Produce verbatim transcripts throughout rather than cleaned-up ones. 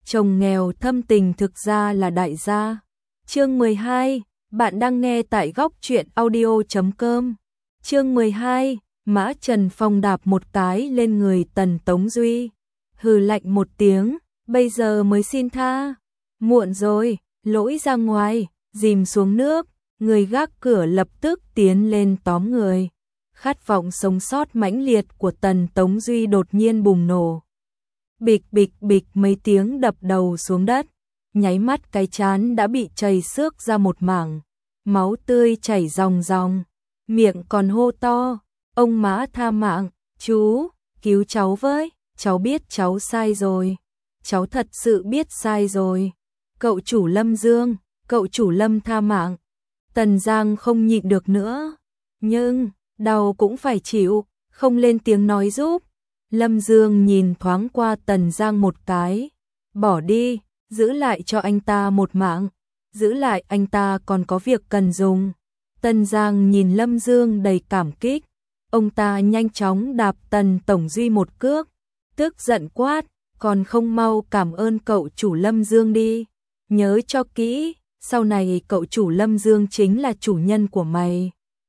chồng nghèo thâm tình thực ra là đại gia. Chương mười hai, bạn đang nghe tại góc truyện audio chấm com. Chương mười hai, Mã Trần Phong đạp một cái lên người Tần Tống Duy, hừ lạnh một tiếng, bây giờ mới xin tha, muộn rồi, lỗi ra ngoài, dìm xuống nước, người gác cửa lập tức tiến lên tóm người. Khát vọng sống sót mãnh liệt của Tần Tống Duy đột nhiên bùng nổ. Bịch bịch bịch mấy tiếng đập đầu xuống đất, nháy mắt cái trán đã bị chảy xước ra một mảng, máu tươi chảy ròng ròng, miệng còn hô to, ông Mã tha mạng, chú, cứu cháu với, cháu biết cháu sai rồi, cháu thật sự biết sai rồi, cậu chủ Lâm Dương, cậu chủ Lâm tha mạng. Tần Giang không nhịn được nữa, nhưng, đau cũng phải chịu, không lên tiếng nói giúp. Lâm Dương nhìn thoáng qua Tần Giang một cái, bỏ đi, giữ lại cho anh ta một mạng, giữ lại anh ta còn có việc cần dùng. Tần Giang nhìn Lâm Dương đầy cảm kích, ông ta nhanh chóng đạp Tần Tổng Duy một cước, tức giận quát, còn không mau cảm ơn cậu chủ Lâm Dương đi, nhớ cho kỹ, sau này cậu chủ Lâm Dương chính là chủ nhân của mày.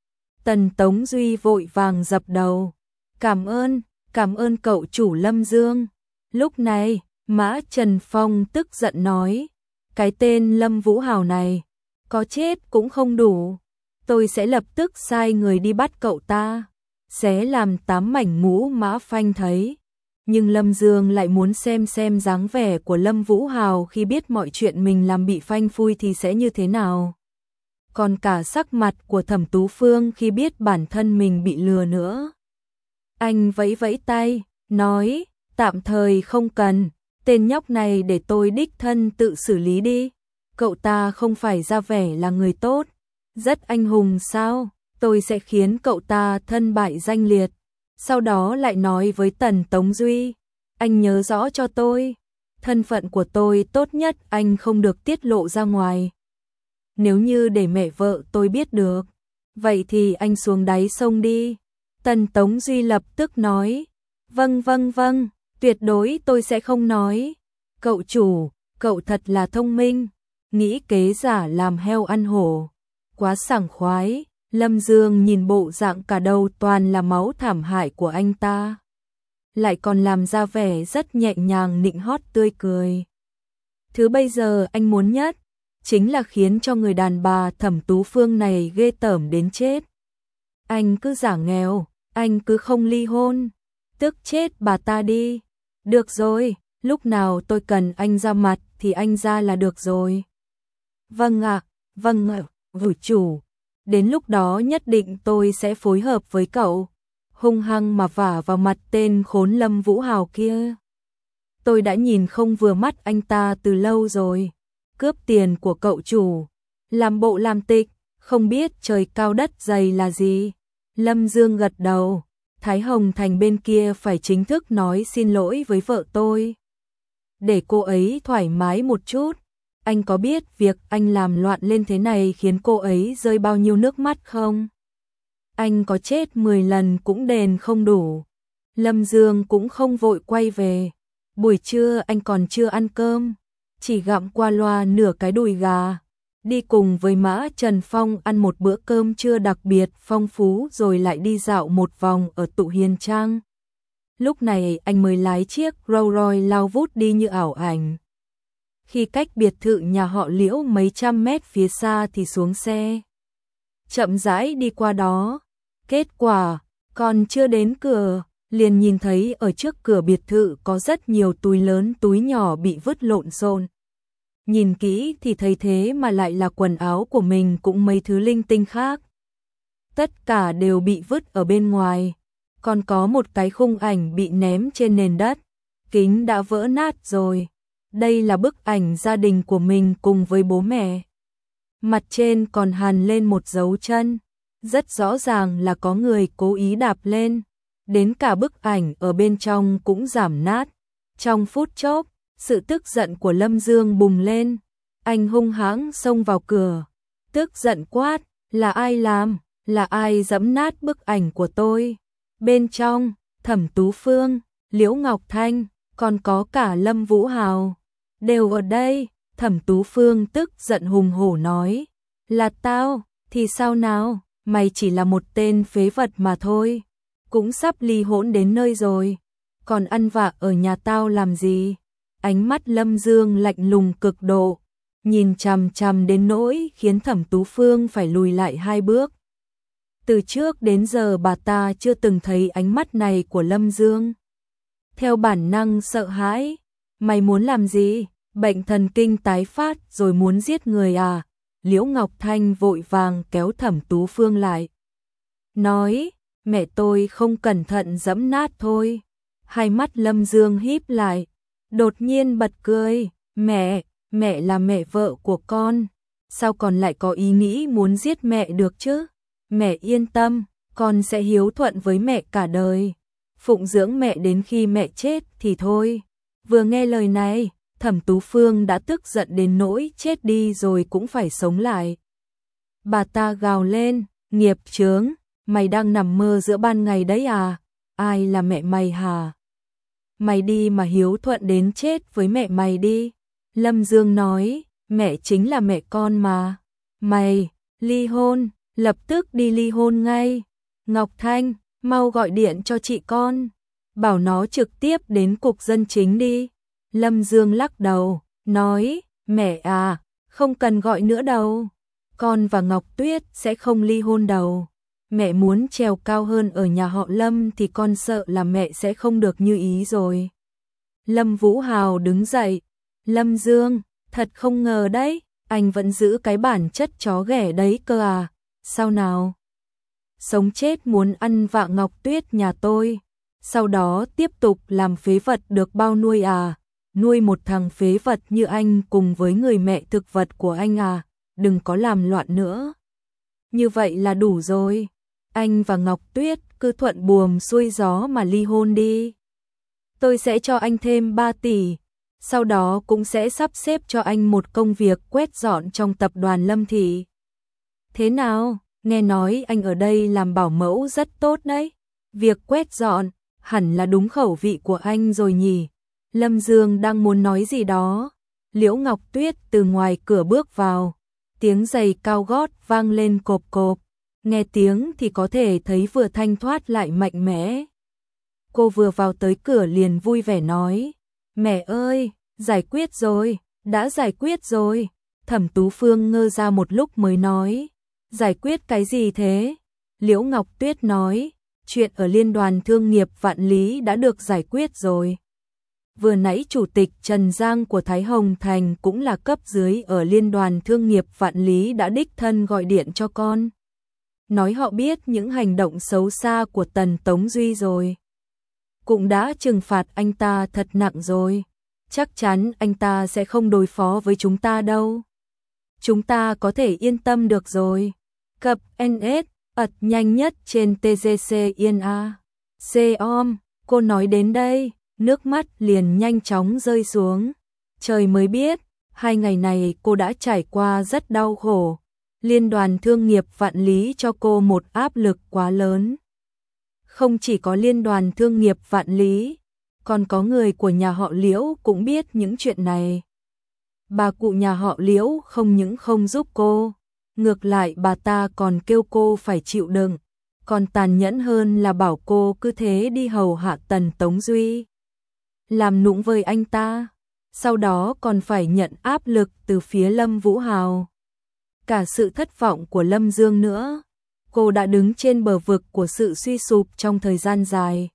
Tần Tống Duy vội vàng dập đầu, cảm ơn, cảm ơn cậu chủ Lâm Dương. Lúc này, Mã Trần Phong tức giận nói, cái tên Lâm Vũ Hào này, có chết cũng không đủ, tôi sẽ lập tức sai người đi bắt cậu ta, xé làm tám mảnh mũ mã phanh thấy. Nhưng Lâm Dương lại muốn xem xem dáng vẻ của Lâm Vũ Hào khi biết mọi chuyện mình làm bị phanh phui thì sẽ như thế nào. Còn cả sắc mặt của Thẩm Tú Phương khi biết bản thân mình bị lừa nữa. Anh vẫy vẫy tay, nói, tạm thời không cần, tên nhóc này để tôi đích thân tự xử lý đi. Cậu ta không phải ra vẻ là người tốt, rất anh hùng sao, tôi sẽ khiến cậu ta thân bại danh liệt. Sau đó lại nói với Tần Tống Duy, anh nhớ rõ cho tôi, thân phận của tôi tốt nhất anh không được tiết lộ ra ngoài. Nếu như để mẹ vợ tôi biết được, vậy thì anh xuống đáy sông đi. Tần Tống Duy lập tức nói, vâng vâng vâng, tuyệt đối tôi sẽ không nói. Cậu chủ, cậu thật là thông minh, nghĩ kế giả làm heo ăn hổ, quá sảng khoái. Lâm Dương nhìn bộ dạng cả đầu toàn là máu thảm hại của anh ta, lại còn làm ra vẻ rất nhẹ nhàng nịnh hót tươi cười. Thứ bây giờ anh muốn nhất, chính là khiến cho người đàn bà Thẩm Tú Phương này ghê tởm đến chết. Anh cứ giả nghèo, anh cứ không ly hôn, tức chết bà ta đi. Được rồi, lúc nào tôi cần anh ra mặt thì anh ra là được rồi. Vâng ạ, vâng ạ, vũ chủ. Đến lúc đó nhất định tôi sẽ phối hợp với cậu, hung hăng mà vả vào mặt tên khốn Lâm Vũ Hào kia. Tôi đã nhìn không vừa mắt anh ta từ lâu rồi, cướp tiền của cậu chủ, làm bộ làm tịch, không biết trời cao đất dày là gì. Lâm Dương gật đầu, Thái Hồng Thành bên kia phải chính thức nói xin lỗi với vợ tôi, để cô ấy thoải mái một chút. Anh có biết việc anh làm loạn lên thế này khiến cô ấy rơi bao nhiêu nước mắt không? Anh có chết mười lần cũng đền không đủ. Lâm Dương cũng không vội quay về. Buổi trưa anh còn chưa ăn cơm, chỉ gặm qua loa nửa cái đùi gà. Đi cùng với Mã Trần Phong ăn một bữa cơm trưa đặc biệt phong phú rồi lại đi dạo một vòng ở Tụ Hiền Trang. Lúc này anh mới lái chiếc Rolls Royce lao vút đi như ảo ảnh. Khi cách biệt thự nhà họ Liễu mấy trăm mét phía xa thì xuống xe, chậm rãi đi qua đó. Kết quả, còn chưa đến cửa, liền nhìn thấy ở trước cửa biệt thự có rất nhiều túi lớn túi nhỏ bị vứt lộn xộn. Nhìn kỹ thì thấy thế mà lại là quần áo của mình cũng mấy thứ linh tinh khác. Tất cả đều bị vứt ở bên ngoài, còn có một cái khung ảnh bị ném trên nền đất, kính đã vỡ nát rồi. Đây là bức ảnh gia đình của mình cùng với bố mẹ. Mặt trên còn hằn lên một dấu chân, rất rõ ràng là có người cố ý đạp lên. Đến cả bức ảnh ở bên trong cũng giảm nát. Trong phút chốc, sự tức giận của Lâm Dương bùng lên. Anh hung hãng xông vào cửa, tức giận quát, là ai làm, là ai giẫm nát bức ảnh của tôi? Bên trong, Thẩm Tú Phương, Liễu Ngọc Thanh, còn có cả Lâm Vũ Hào. đều ở đây. Thẩm Tú Phương tức giận hùng hổ nói, là tao, thì sao nào, mày chỉ là một tên phế vật mà thôi, cũng sắp ly hôn đến nơi rồi, còn ăn vạ ở nhà tao làm gì? Ánh mắt Lâm Dương lạnh lùng cực độ, nhìn chằm chằm đến nỗi khiến Thẩm Tú Phương phải lùi lại hai bước. Từ trước đến giờ bà ta chưa từng thấy ánh mắt này của Lâm Dương. Theo bản năng sợ hãi, mày muốn làm gì? Bệnh thần kinh tái phát rồi muốn giết người à? Liễu Ngọc Thanh vội vàng kéo Thẩm Tú Phương lại. Nói, mẹ tôi không cẩn thận giẫm nát thôi. Hai mắt Lâm Dương híp lại, đột nhiên bật cười. Mẹ, mẹ là mẹ vợ của con. Sao con lại có ý nghĩ muốn giết mẹ được chứ? Mẹ yên tâm, con sẽ hiếu thuận với mẹ cả đời. Phụng dưỡng mẹ đến khi mẹ chết thì thôi. Vừa nghe lời này, Thẩm Tú Phương đã tức giận đến nỗi chết đi rồi cũng phải sống lại. Bà ta gào lên, nghiệp chướng, mày đang nằm mơ giữa ban ngày đấy à? Ai là mẹ mày hả? Mày đi mà hiếu thuận đến chết với mẹ mày đi. Lâm Dương nói, mẹ chính là mẹ con mà. Mày, ly hôn, lập tức đi ly hôn ngay. Ngọc Thanh, mau gọi điện cho chị con, bảo nó trực tiếp đến cục dân chính đi. Lâm Dương lắc đầu, nói, mẹ à, không cần gọi nữa đâu. Con và Ngọc Tuyết sẽ không ly hôn đâu. Mẹ muốn trèo cao hơn ở nhà họ Lâm thì con sợ là mẹ sẽ không được như ý rồi. Lâm Vũ Hào đứng dậy, Lâm Dương, thật không ngờ đấy, anh vẫn giữ cái bản chất chó ghẻ đấy cơ à, sao nào? Sống chết muốn ăn vạ Ngọc Tuyết nhà tôi, sau đó tiếp tục làm phế vật được bao nuôi à? Nuôi một thằng phế vật như anh cùng với người mẹ thực vật của anh à? Đừng có làm loạn nữa. Như vậy là đủ rồi. Anh và Ngọc Tuyết cứ thuận buồm xuôi gió mà ly hôn đi. Tôi sẽ cho anh thêm ba tỷ, sau đó cũng sẽ sắp xếp cho anh một công việc quét dọn trong tập đoàn Lâm Thị. Thế nào, nghe nói anh ở đây làm bảo mẫu rất tốt đấy. Việc quét dọn hẳn là đúng khẩu vị của anh rồi nhỉ. Lâm Dương đang muốn nói gì đó, Liễu Ngọc Tuyết từ ngoài cửa bước vào, tiếng giày cao gót vang lên cộp cộp, nghe tiếng thì có thể thấy vừa thanh thoát lại mạnh mẽ. Cô vừa vào tới cửa liền vui vẻ nói, mẹ ơi, giải quyết rồi, đã giải quyết rồi. Thẩm Tú Phương ngơ ra một lúc mới nói, giải quyết cái gì thế? Liễu Ngọc Tuyết nói, chuyện ở Liên đoàn Thương nghiệp Vạn Lý đã được giải quyết rồi. Vừa nãy Chủ tịch Trần Giang của Thái Hồng Thành cũng là cấp dưới ở Liên đoàn Thương nghiệp Vạn Lý đã đích thân gọi điện cho con. Nói họ biết những hành động xấu xa của Tần Tống Duy rồi. Cũng đã trừng phạt anh ta thật nặng rồi. Chắc chắn anh ta sẽ không đối phó với chúng ta đâu. Chúng ta có thể yên tâm được rồi. Cập en ét, ật nhanh nhất trên tê giê xê Yên A. Xê-om, cô nói đến đây, nước mắt liền nhanh chóng rơi xuống. Trời mới biết, hai ngày này cô đã trải qua rất đau khổ. Liên đoàn Thương nghiệp Vạn Lý cho cô một áp lực quá lớn. Không chỉ có Liên đoàn Thương nghiệp Vạn Lý, còn có người của nhà họ Liễu cũng biết những chuyện này. Bà cụ nhà họ Liễu không những không giúp cô, ngược lại bà ta còn kêu cô phải chịu đựng, còn tàn nhẫn hơn là bảo cô cứ thế đi hầu hạ Tần Tống Duy, làm nũng với anh ta, sau đó còn phải nhận áp lực từ phía Lâm Vũ Hào. Cả sự thất vọng của Lâm Dương nữa. Cô đã đứng trên bờ vực của sự suy sụp trong thời gian dài.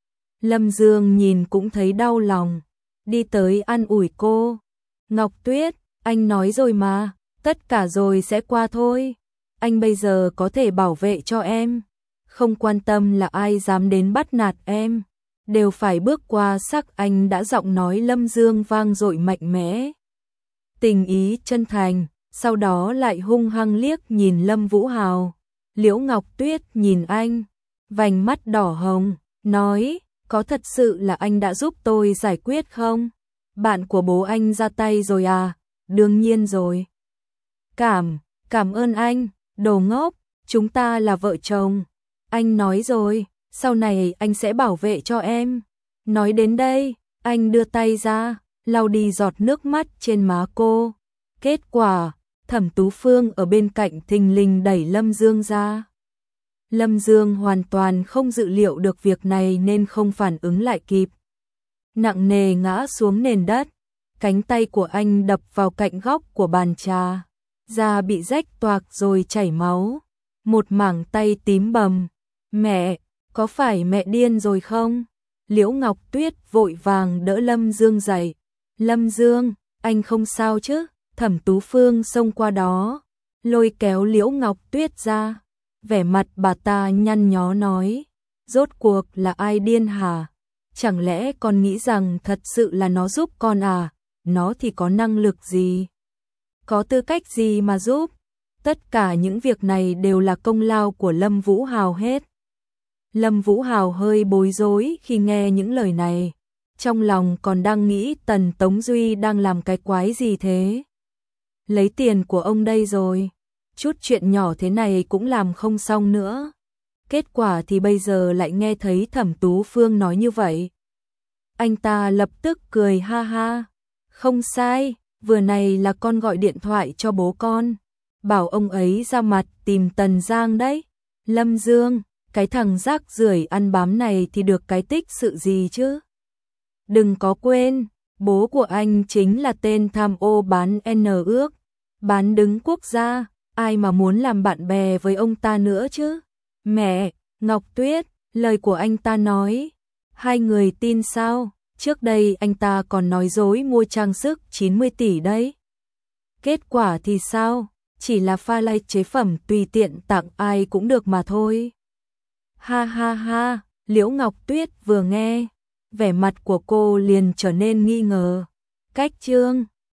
Lâm Dương nhìn cũng thấy đau lòng, đi tới an ủi cô. Ngọc Tuyết, anh nói rồi mà, tất cả rồi sẽ qua thôi. Anh bây giờ có thể bảo vệ cho em. Không quan tâm là ai dám đến bắt nạt em, đều phải bước qua sắc anh đã giọng nói Lâm Dương vang dội mạnh mẽ. Tình ý chân thành, sau đó lại hung hăng liếc nhìn Lâm Vũ Hào. Liễu Ngọc Tuyết nhìn anh, vành mắt đỏ hồng, nói, có thật sự là anh đã giúp tôi giải quyết không? Bạn của bố anh ra tay rồi à? Đương nhiên rồi. Cảm, cảm ơn anh, đồ ngốc, chúng ta là vợ chồng. Anh nói rồi, sau này anh sẽ bảo vệ cho em. Nói đến đây, anh đưa tay ra, lau đi giọt nước mắt trên má cô. Kết quả, Thẩm Tú Phương ở bên cạnh thình lình đẩy Lâm Dương ra. Lâm Dương hoàn toàn không dự liệu được việc này nên không phản ứng lại kịp. Nặng nề ngã xuống nền đất, cánh tay của anh đập vào cạnh góc của bàn trà, da bị rách toạc rồi chảy máu, một mảng tay tím bầm. Mẹ, có phải mẹ điên rồi không? Liễu Ngọc Tuyết vội vàng đỡ Lâm Dương dậy. Lâm Dương, anh không sao chứ? Thẩm Tú Phương xông qua đó, lôi kéo Liễu Ngọc Tuyết ra. Vẻ mặt bà ta nhăn nhó nói, rốt cuộc là ai điên hả? Chẳng lẽ con nghĩ rằng thật sự là nó giúp con à? Nó thì có năng lực gì? Có tư cách gì mà giúp? Tất cả những việc này đều là công lao của Lâm Vũ Hào hết. Lâm Vũ Hào hơi bối rối khi nghe những lời này. Trong lòng còn đang nghĩ Tần Tống Duy đang làm cái quái gì thế? Lấy tiền của ông đây rồi. Chút chuyện nhỏ thế này cũng làm không xong nữa. Kết quả thì bây giờ lại nghe thấy Thẩm Tú Phương nói như vậy. Anh ta lập tức cười ha ha. Không sai, vừa này là con gọi điện thoại cho bố con. Bảo ông ấy ra mặt tìm Tần Giang đấy. Lâm Dương, cái thằng rác rưởi ăn bám này thì được cái tích sự gì chứ? Đừng có quên, bố của anh chính là tên tham ô bán N ước, bán đứng quốc gia, ai mà muốn làm bạn bè với ông ta nữa chứ? Mẹ, Ngọc Tuyết, lời của anh ta nói, hai người tin sao? Trước đây anh ta còn nói dối mua trang sức chín mươi tỷ đấy. Kết quả thì sao? Chỉ là pha lê chế phẩm tùy tiện tặng ai cũng được mà thôi. Ha ha ha, Liễu Ngọc Tuyết vừa nghe, vẻ mặt của cô liền trở nên nghi ngờ. Cách Trương